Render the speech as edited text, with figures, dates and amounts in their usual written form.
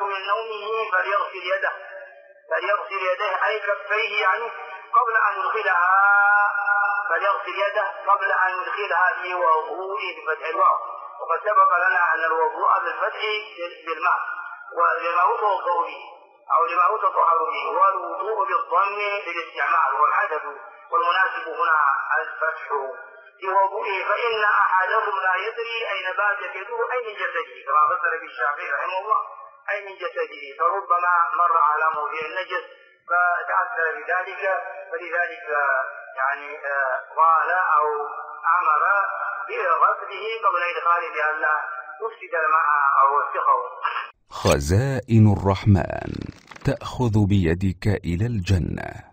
من نومه فليغسل يديه أي كفيه يعني قبل أن يدخلها، فليغسل يده قبل أن يدخلها في وضوءه بفتح الواو. وقد سبق لنا أن الوضوء بالفتح بالماء ولما يتوضأ به أو لما يتطهر به، والوضوء بالضم للاستعمال والحدث، والمناسب هنا الفتح في وضوئه. فإن أحدكم لا يدري أين باتت يده أي من جسده، كما فسر به الشافعي رحمه الله، أي من جسده، فربما مر على موضع النجس فتأثر بذلك، فلذلك يعني قال أو أمر بغسله قبل إدخاله لئلا يفسد الماء أو يوسخه. خزائن الرحمن تأخذ بيدك إلى الجنة.